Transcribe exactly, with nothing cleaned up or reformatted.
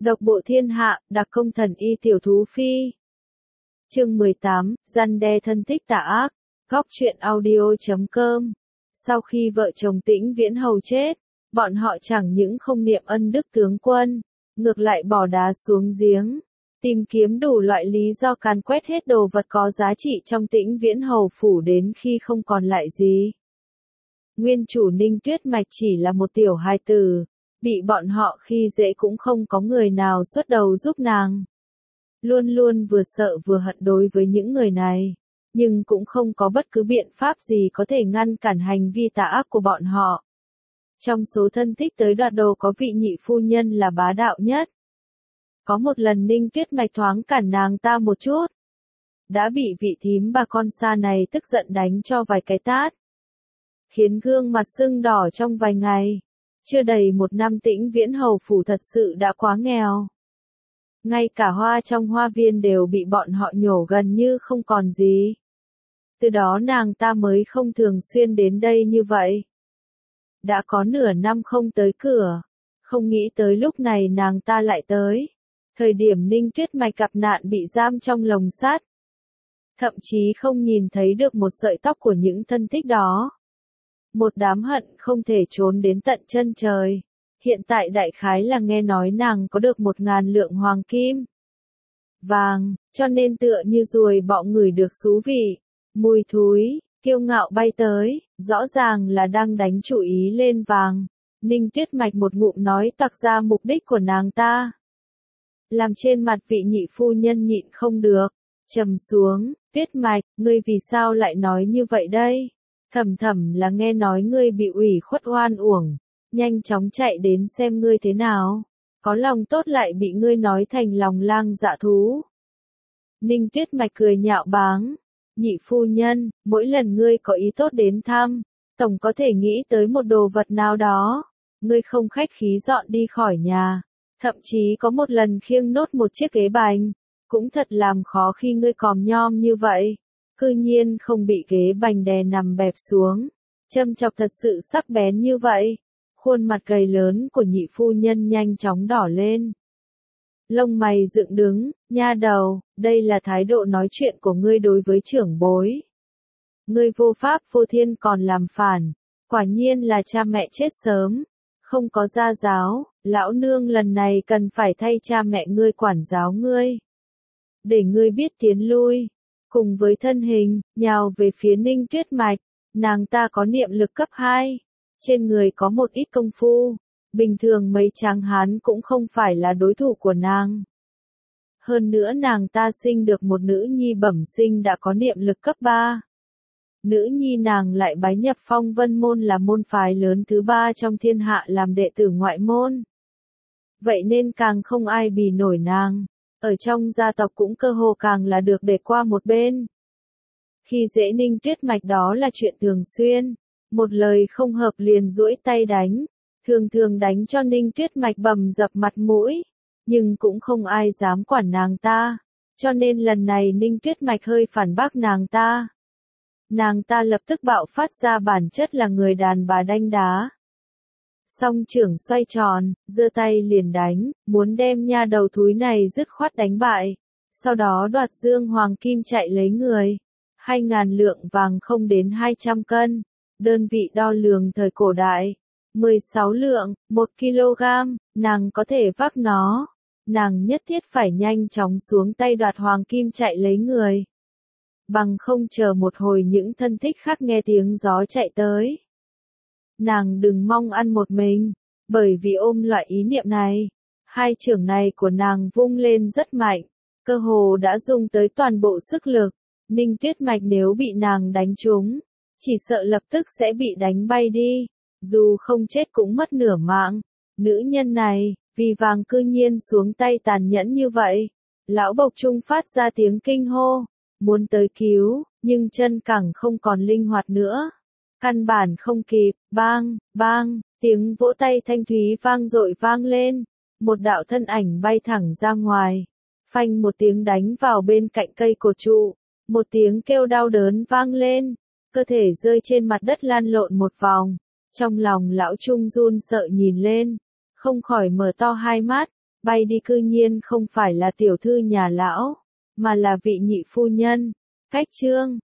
Độc bộ thiên hạ, đặc công thần y tiểu thú phi. Chương mười tám, răn đe thân thích tà ác. Góc truyện audio chấm com. Sau khi vợ chồng Tĩnh Viễn Hầu chết, bọn họ chẳng những không niệm ân đức tướng quân, ngược lại bỏ đá xuống giếng, tìm kiếm đủ loại lý do càn quét hết đồ vật có giá trị trong Tĩnh Viễn Hầu phủ đến khi không còn lại gì. Nguyên chủ Ninh Tuyết Mạch chỉ là một tiểu hài tử, bị bọn họ khi dễ cũng không có người nào xuất đầu giúp nàng. Luôn luôn vừa sợ vừa hận đối với những người này, nhưng cũng không có bất cứ biện pháp gì có thể ngăn cản hành vi tà ác của bọn họ. Trong số thân thích tới đoạt đồ có vị nhị phu nhân là bá đạo nhất. Có một lần Ninh Tuyết Mạch thoáng cản nàng ta một chút, đã bị vị thím bà con xa này tức giận đánh cho vài cái tát, khiến gương mặt sưng đỏ trong vài ngày. Chưa đầy một năm Tĩnh Viễn Hầu phủ thật sự đã quá nghèo. Ngay cả hoa trong hoa viên đều bị bọn họ nhổ gần như không còn gì. Từ đó nàng ta mới không thường xuyên đến đây như vậy. Đã có nửa năm không tới cửa, không nghĩ tới lúc này nàng ta lại tới. Thời điểm Ninh Tuyết Mạch gặp nạn bị giam trong lồng sắt, thậm chí không nhìn thấy được một sợi tóc của những thân thích đó. Một đám hận không thể trốn đến tận chân trời. Hiện tại đại khái là nghe nói nàng có được một ngàn lượng hoàng kim vàng, cho nên tựa như ruồi bọ ngửi được xú vị, mùi thúi, kiêu ngạo bay tới, rõ ràng là đang đánh chủ ý lên vàng. Ninh Tuyết Mạch một ngụm nói toạc ra mục đích của nàng ta, làm trên mặt vị nhị phu nhân nhịn không được, trầm xuống. Tuyết Mạch, ngươi vì sao lại nói như vậy đây? Thầm thầm là nghe nói ngươi bị ủy khuất oan uổng, nhanh chóng chạy đến xem ngươi thế nào, có lòng tốt lại bị ngươi nói thành lòng lang dạ thú. Ninh Tuyết Mạch cười nhạo báng, nhị phu nhân, mỗi lần ngươi có ý tốt đến thăm, tổng có thể nghĩ tới một đồ vật nào đó, ngươi không khách khí dọn đi khỏi nhà, thậm chí có một lần khiêng nốt một chiếc ghế bành, cũng thật làm khó khi ngươi còm nhom như vậy. Cư nhiên không bị ghế bành đè nằm bẹp xuống, châm chọc thật sự sắc bén như vậy. Khuôn mặt gầy lớn của nhị phu nhân nhanh chóng đỏ lên. Lông mày dựng đứng, nha đầu, đây là thái độ nói chuyện của ngươi đối với trưởng bối. Ngươi vô pháp vô thiên còn làm phản, quả nhiên là cha mẹ chết sớm, không có gia giáo, lão nương lần này cần phải thay cha mẹ ngươi quản giáo ngươi. Để ngươi biết tiến lui. Cùng với thân hình, nhào về phía Ninh Tuyết Mạch, nàng ta có niệm lực cấp hai, trên người có một ít công phu, bình thường mấy tráng hán cũng không phải là đối thủ của nàng. Hơn nữa nàng ta sinh được một nữ nhi bẩm sinh đã có niệm lực cấp ba. Nữ nhi nàng lại bái nhập Phong Vân môn là môn phái lớn thứ ba trong thiên hạ làm đệ tử ngoại môn. Vậy nên càng không ai bì nổi nàng. Ở trong gia tộc cũng cơ hồ càng là được để qua một bên. Khi dễ Ninh Tuyết Mạch đó là chuyện thường xuyên, một lời không hợp liền duỗi tay đánh, thường thường đánh cho Ninh Tuyết Mạch bầm dập mặt mũi, nhưng cũng không ai dám quản nàng ta, cho nên lần này Ninh Tuyết Mạch hơi phản bác nàng ta. Nàng ta lập tức bạo phát ra bản chất là người đàn bà đanh đá. Song trưởng xoay tròn, giơ tay liền đánh, muốn đem nha đầu thúi này dứt khoát đánh bại, sau đó đoạt dương hoàng kim chạy lấy người. Hai ngàn lượng vàng không đến hai trăm cân, đơn vị đo lường thời cổ đại, mười sáu lượng, một ki lô gam, nàng có thể vác nó, nàng nhất thiết phải nhanh chóng xuống tay đoạt hoàng kim chạy lấy người. Bằng không chờ một hồi những thân thích khác nghe tiếng gió chạy tới. Nàng đừng mong ăn một mình, bởi vì ôm loại ý niệm này, hai chưởng này của nàng vung lên rất mạnh, cơ hồ đã dùng tới toàn bộ sức lực. Ninh Tuyết Mạch nếu bị nàng đánh trúng, chỉ sợ lập tức sẽ bị đánh bay đi, dù không chết cũng mất nửa mạng. Nữ nhân này, vì vàng cư nhiên xuống tay tàn nhẫn như vậy. Lão Bộc Trung phát ra tiếng kinh hô, muốn tới cứu, nhưng chân cẳng không còn linh hoạt nữa. Căn bản không kịp, bang, bang, tiếng vỗ tay thanh thúy vang dội vang lên, một đạo thân ảnh bay thẳng ra ngoài, phanh một tiếng đánh vào bên cạnh cây cột trụ, một tiếng kêu đau đớn vang lên, cơ thể rơi trên mặt đất lăn lộn một vòng, trong lòng lão Trung run sợ nhìn lên, không khỏi mở to hai mắt, bay đi cư nhiên không phải là tiểu thư nhà lão, mà là vị nhị phu nhân. Cách chương